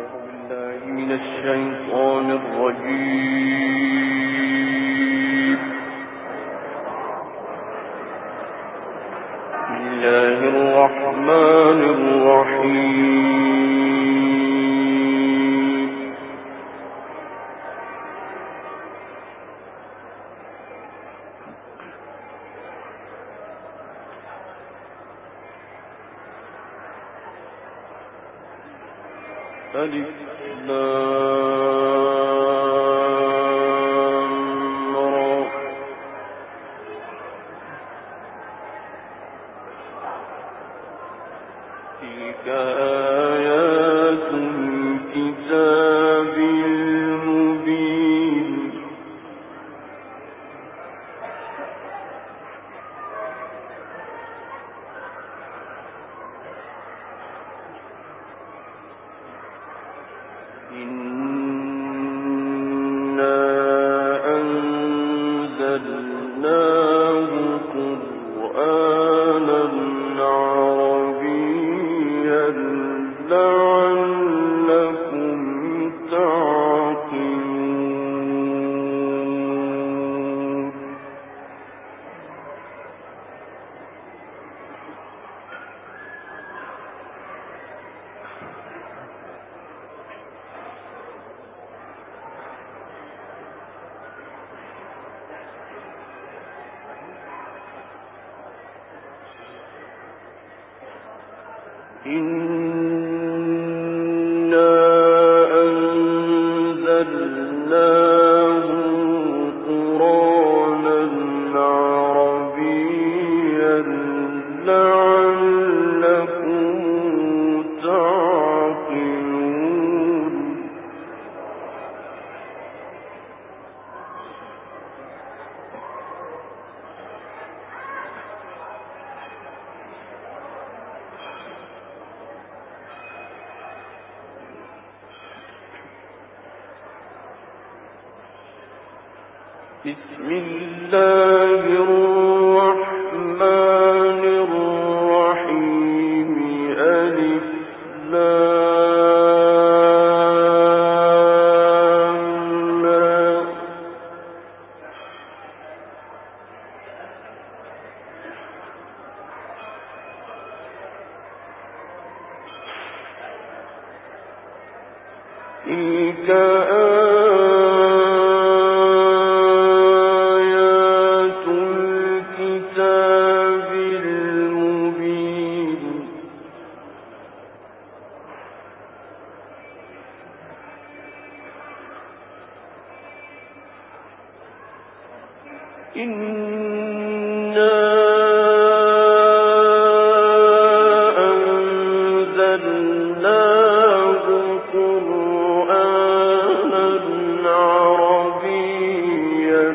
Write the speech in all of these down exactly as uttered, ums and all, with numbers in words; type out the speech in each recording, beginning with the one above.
ألف لام را تلك آيات الكتاب المبين إنا أنزلناه قرآنا عربيا لعلكم تعقلون إنا أنزلناه قرآنا عربيا لعلكم تعقلون بسم الله الرحمن الرحيم ألف لام را تلك آيات الكتاب المبين إنا أنزلناه قرآنا عربيا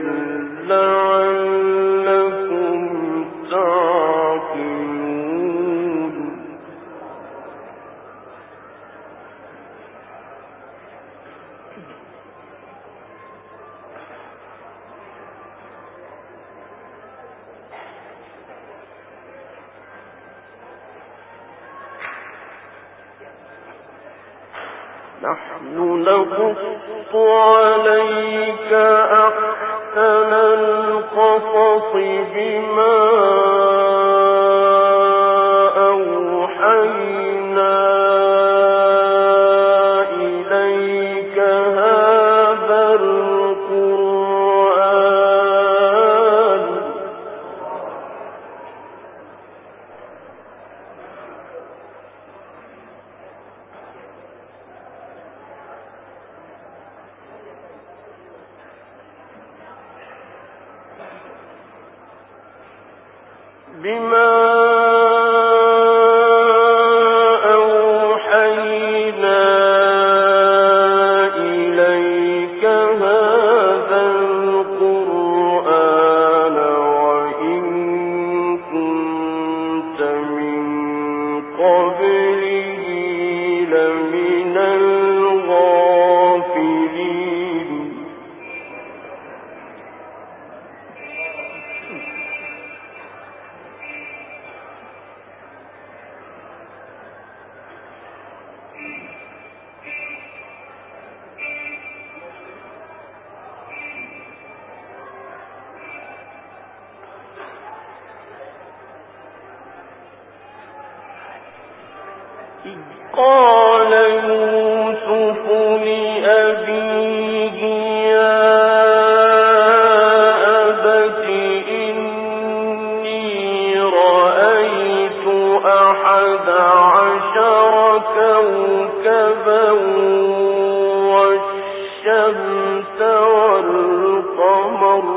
لعلكم تعقلون نحن نقص عليك أحسن القصص بما أوحينا إليك هذا القرآن بما أوحينا إليك هذا القرآن وإن كنت من قبله لمن الغافلين قال يوسف لأبيه يا أبت إني رأيت أحد عشر كوكبا والشمس والقمر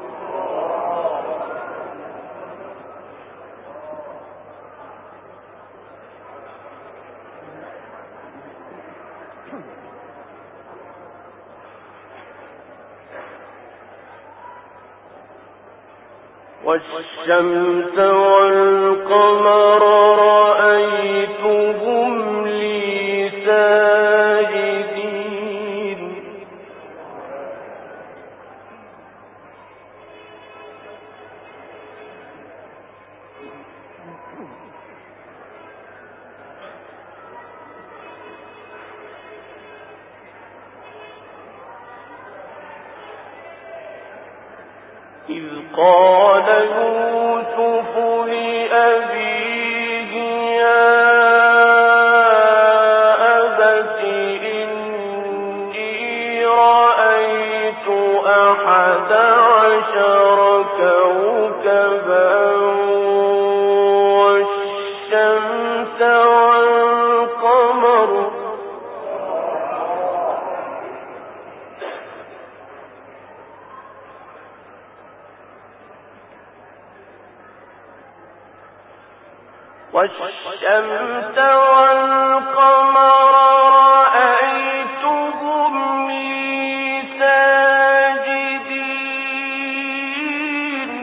والشمس والقمر رأيتهم لي ساجدين إذ قال يوسف لأبيه يا أبت إني رأيت أحد عشر كوكبا والشمس والقمر والشمس والقمر رأيتهم لي ساجدين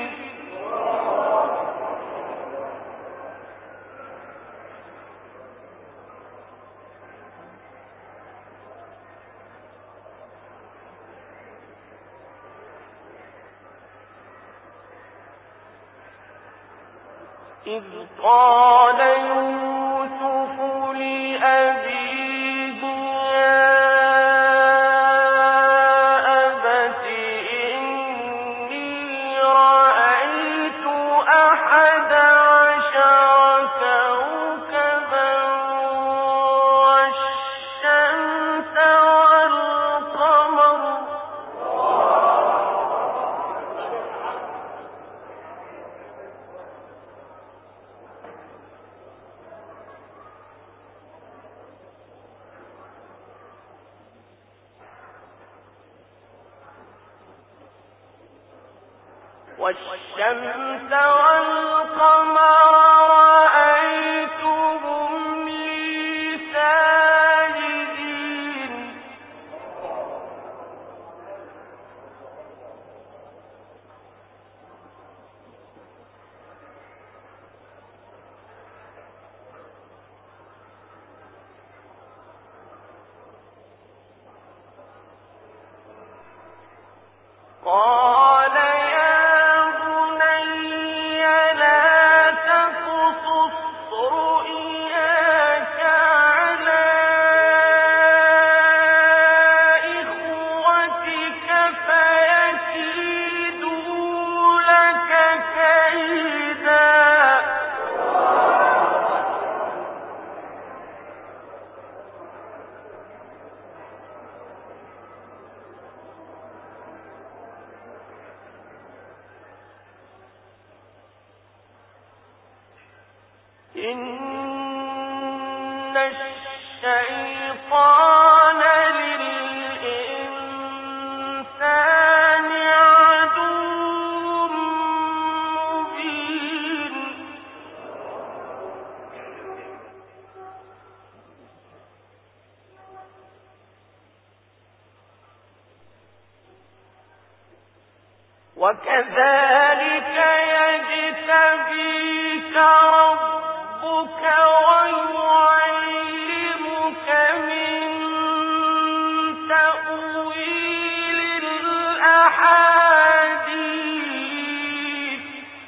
إذ قال يوسف لأبيه يا أبت إني رأيت أحد عشر كوكبا والشمس والقمر والشمس والقمر رأيتهم لي ساجدين قال يا بني لا تقصص رؤياك على إخوتك فيكيدوا لك كيدا إن الشيطان للإنسان عدو مبين وكذلك يجتبيك ربك ويعلمك من تأويل الأحاديث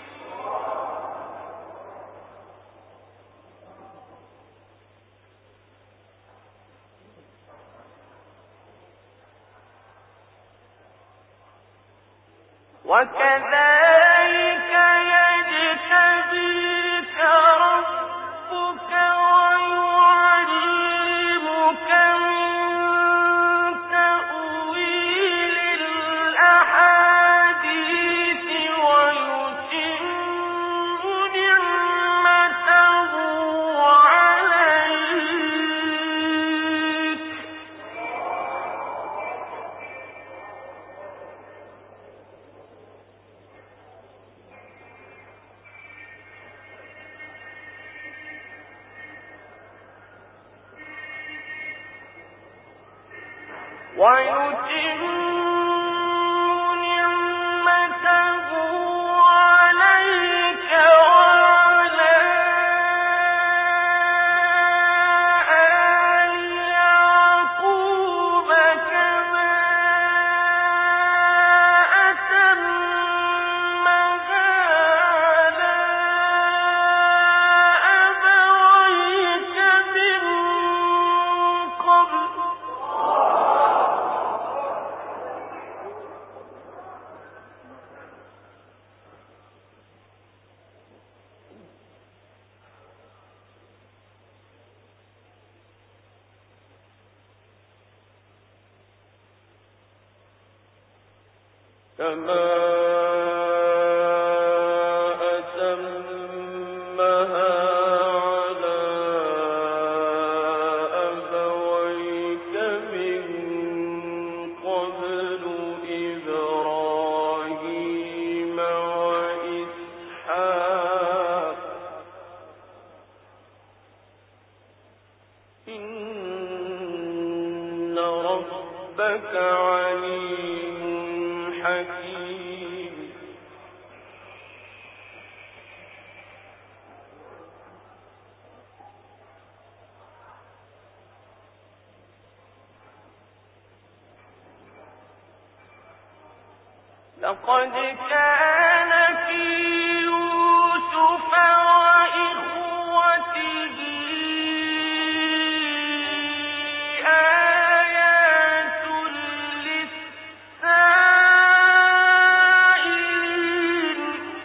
وكذلك يجتبيك ربك ويعلمك ويتم نعمته عليك وعلى آل يعقوب كما أتمها على أبويك من قبل كما أتمها على أبويك من قبل إبراهيم وإسحاق إن ربك عليم حكيم. لقد كان في يوسف وإخوته آيات للسائلين.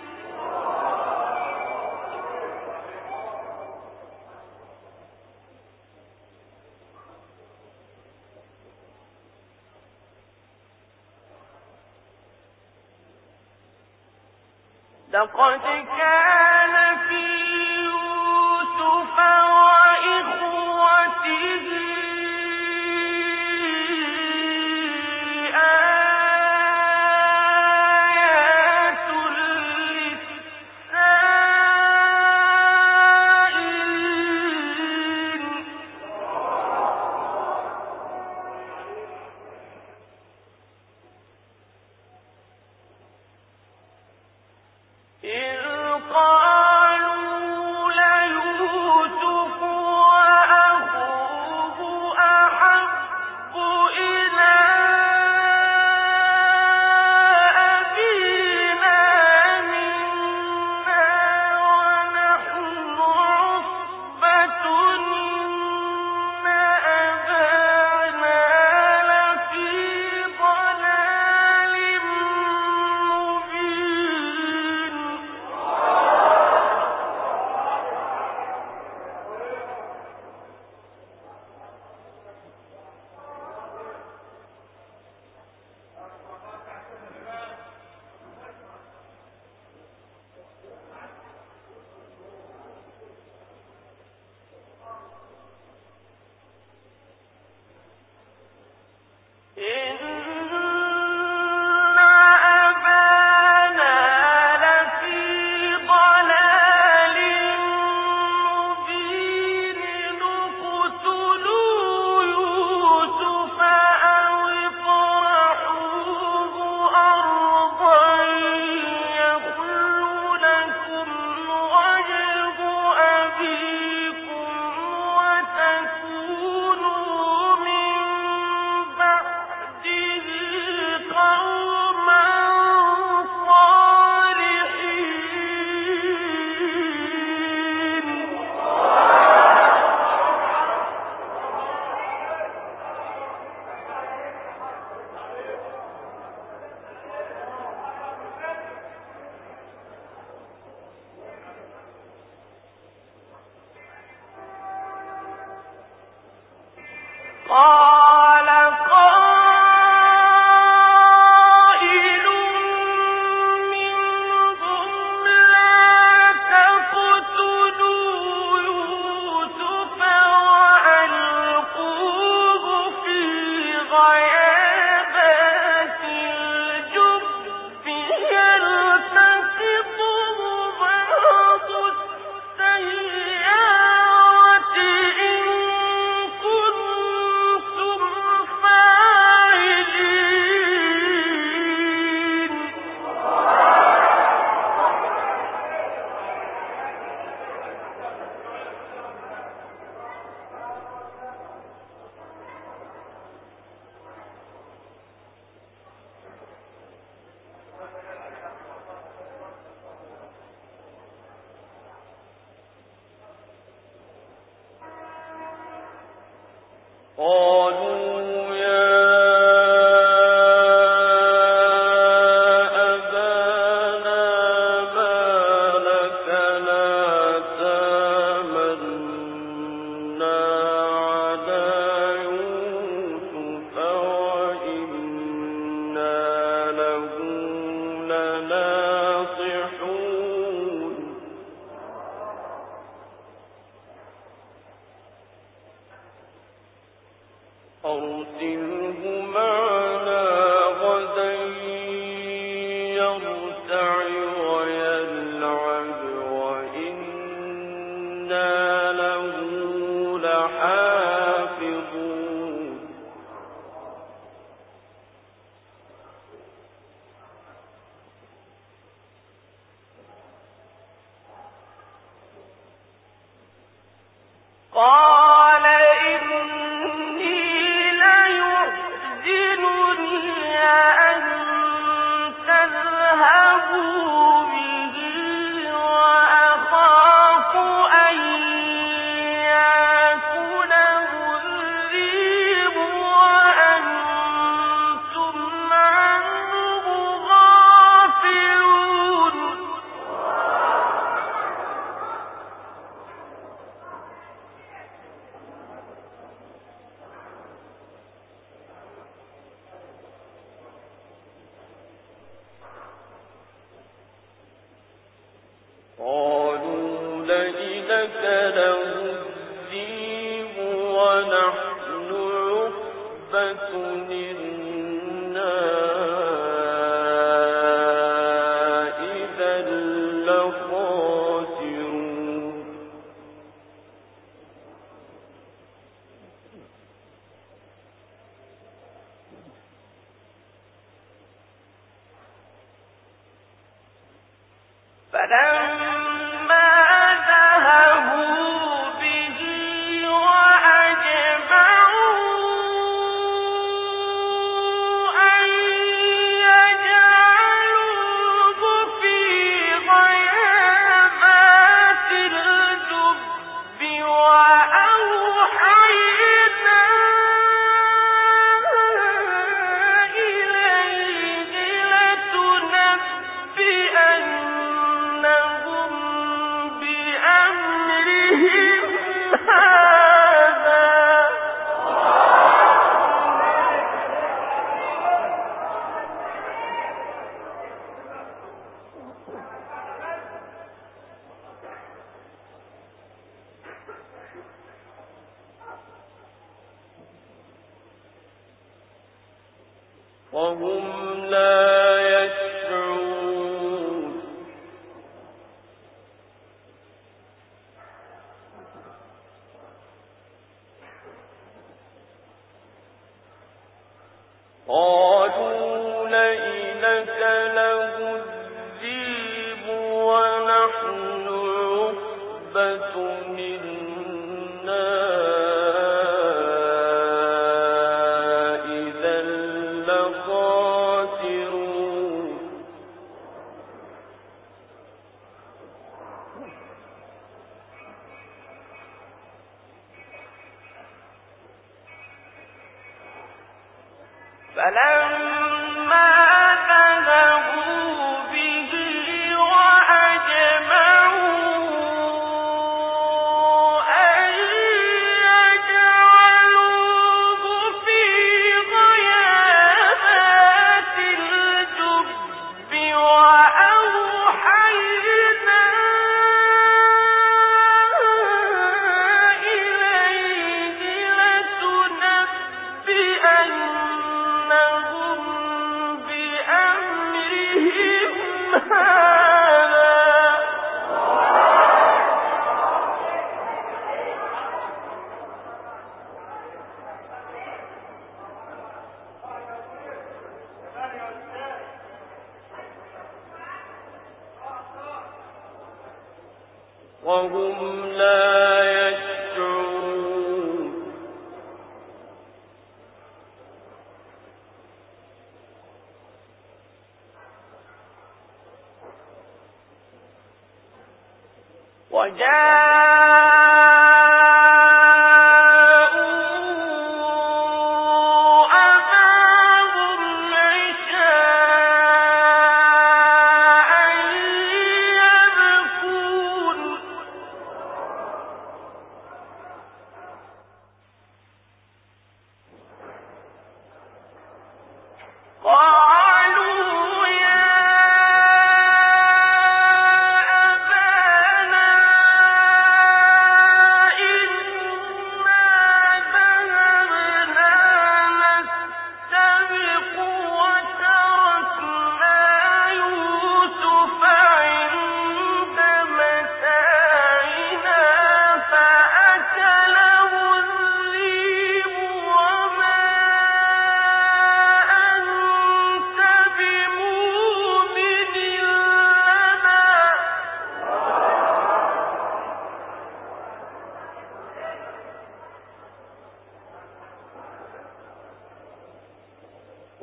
لقد كان في يوسف وإخوته آيات للسائلين. إذ قالوا ليوسف قالوا يا قال إني ليحزنني أن تذهبوا به وأخاف أن يأكله الذئب وأنتم عنه غافلون. قالوا لئن أكله الذئب ونحن عصبة إنا إذا لخاسرون. فلما ذهبوا به وأجمعوا أن يجعلوه في غيابات الجب وأوحينا إليه لتنبئنهم بأمرهم هذا. وهم لا يشعرون. قالوا لئن أكله الذئب ونحن عصبة إنا إذا لخاسرون. فلما ذهبوا به وأجمعوا أن يجعلوه في غيابات الجب وأوحينا إليه لتنبئنهم بأمرهم هذا. وهم لا يشعرون. وجاءوا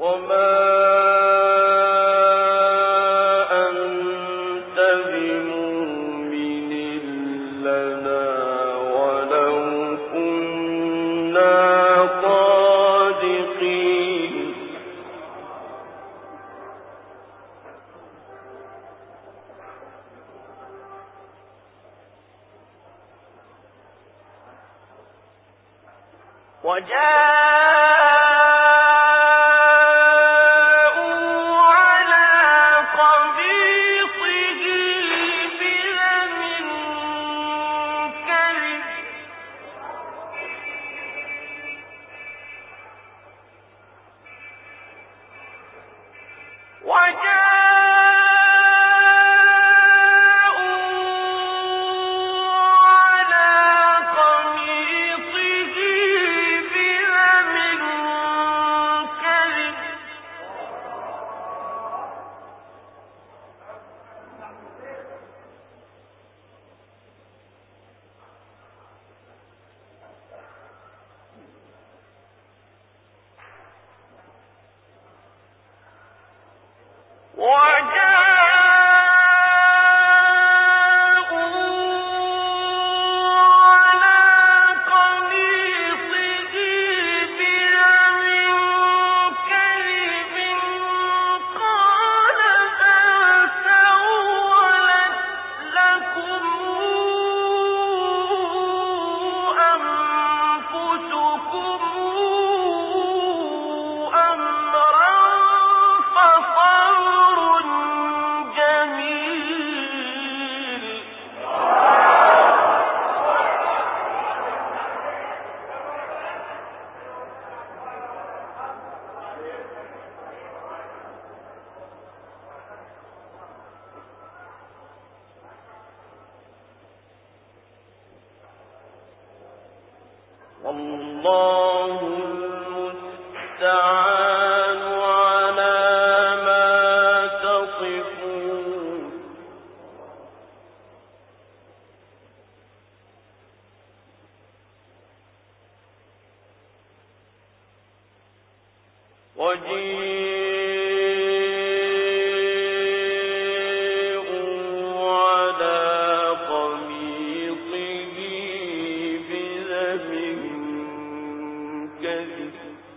والله المستعان على ما تصفون وجيء على قميصه بدم كذب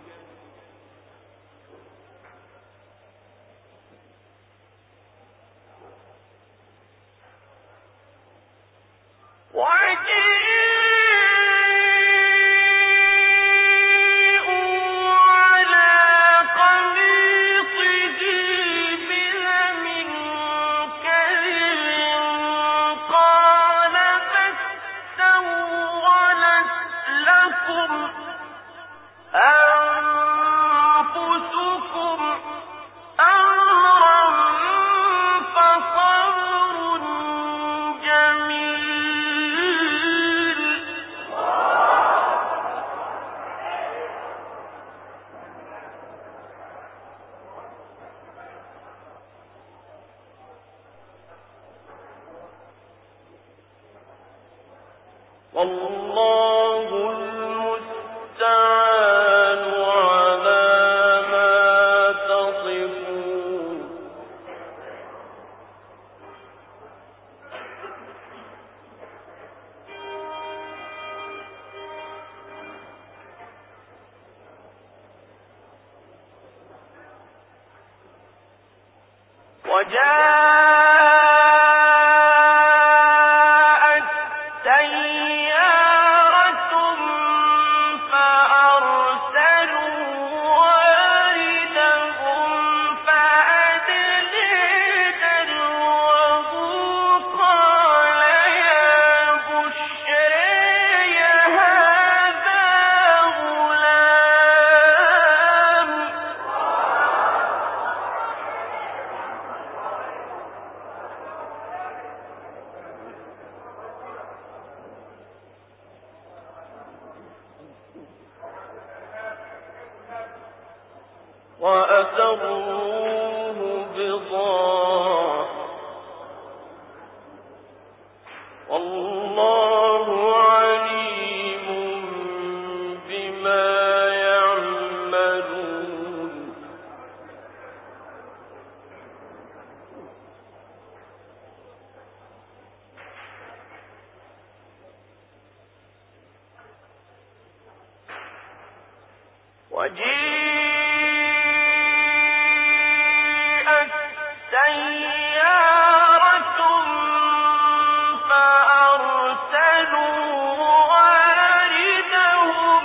والله المستعان على ما تصفون وجاءت سيارة فأرسلوا واردهم فأدلي دلوه قال يا بشري هذا غلام وأسروه بضاعة والله عليم بما يعملون وجيءت سيارة فأرسلوا واردهم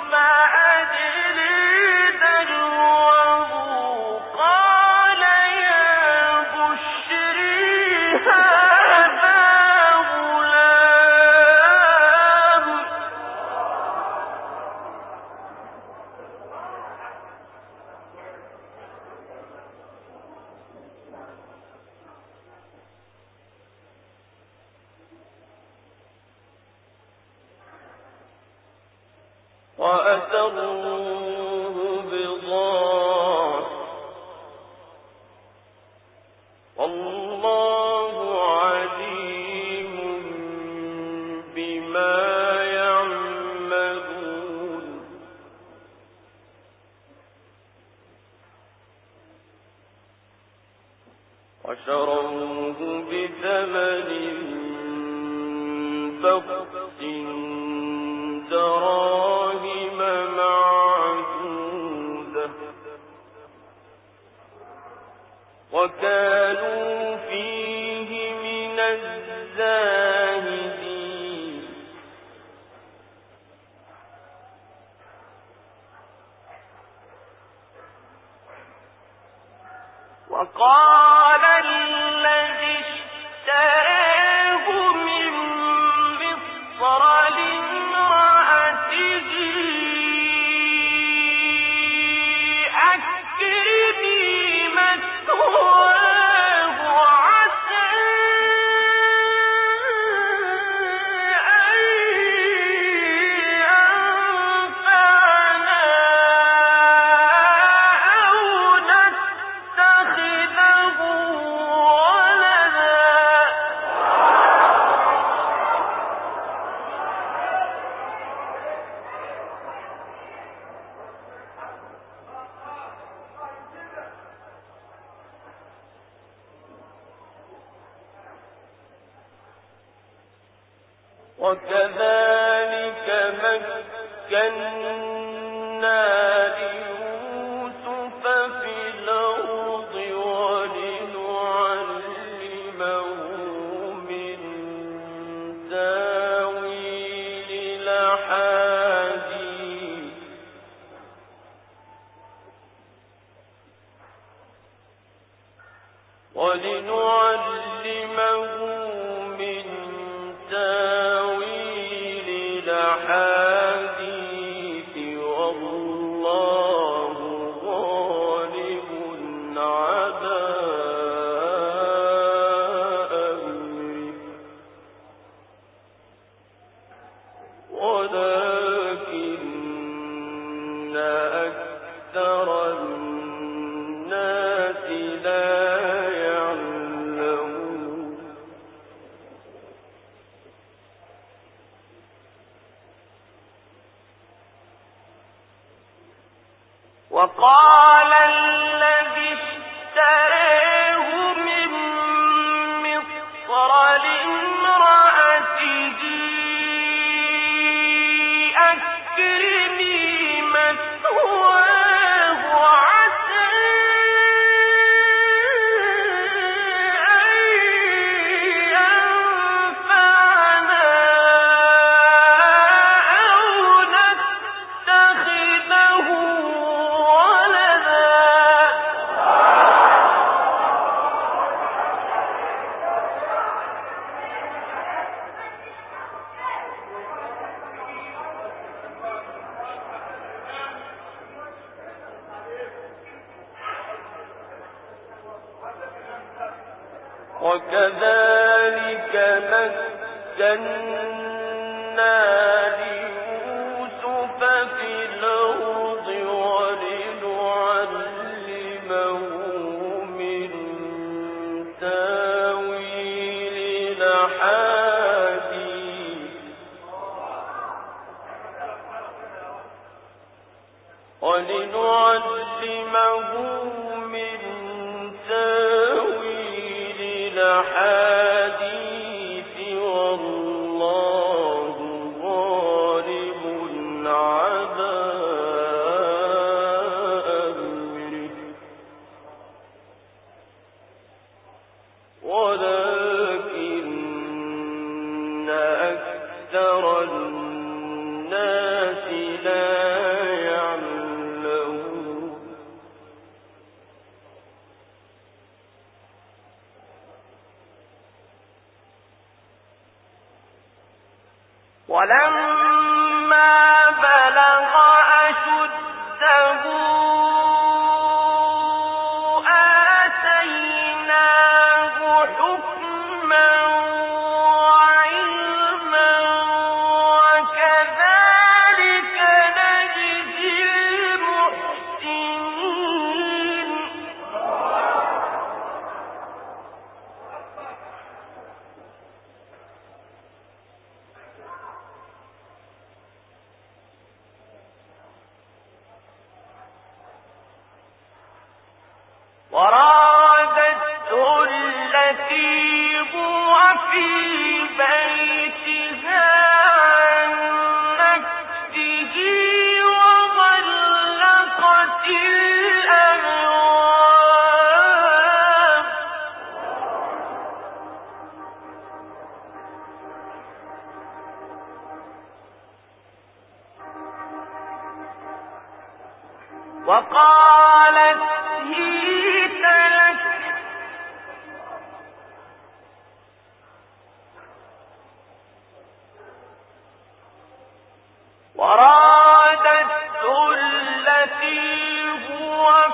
فأدلى دلوه قال يا بشري هذا غلام وأسروه بضاعة والله عليم بما يعملون وشروه بثمن بخس دراهم معدودة وكانوا فيه من الزاهدين وقال الذي اشتراه من مصر لامرأته أكرمي مثواه عسى أن ينفعنا أو نتخذه ولدا وكذلك مكنا ليوسف في الأرض ولنعلمه من تاويل الأحاديث ولنعلمه من تاويل الأحاديث والله غالب على أمره ولكن أكثر الناس لا يعلمون وقال الذي اشتراه من مصر لامرأته أكرمي مثواه عسى أن ينفعنا أو نتخذه ولدا وكذلك مكنا ليوسف في الأرض ولنعلمه من تاويل الأحاديث ولنعلمه من تاويل الأحاديث والله غالب على ولما بلغ أشده آتيناه حكما وعلما وكذلك نجزي المحسنين وراودته التي هو في بيتها عن نفسه وغلقت الأبواب وقالت هيت لك ورا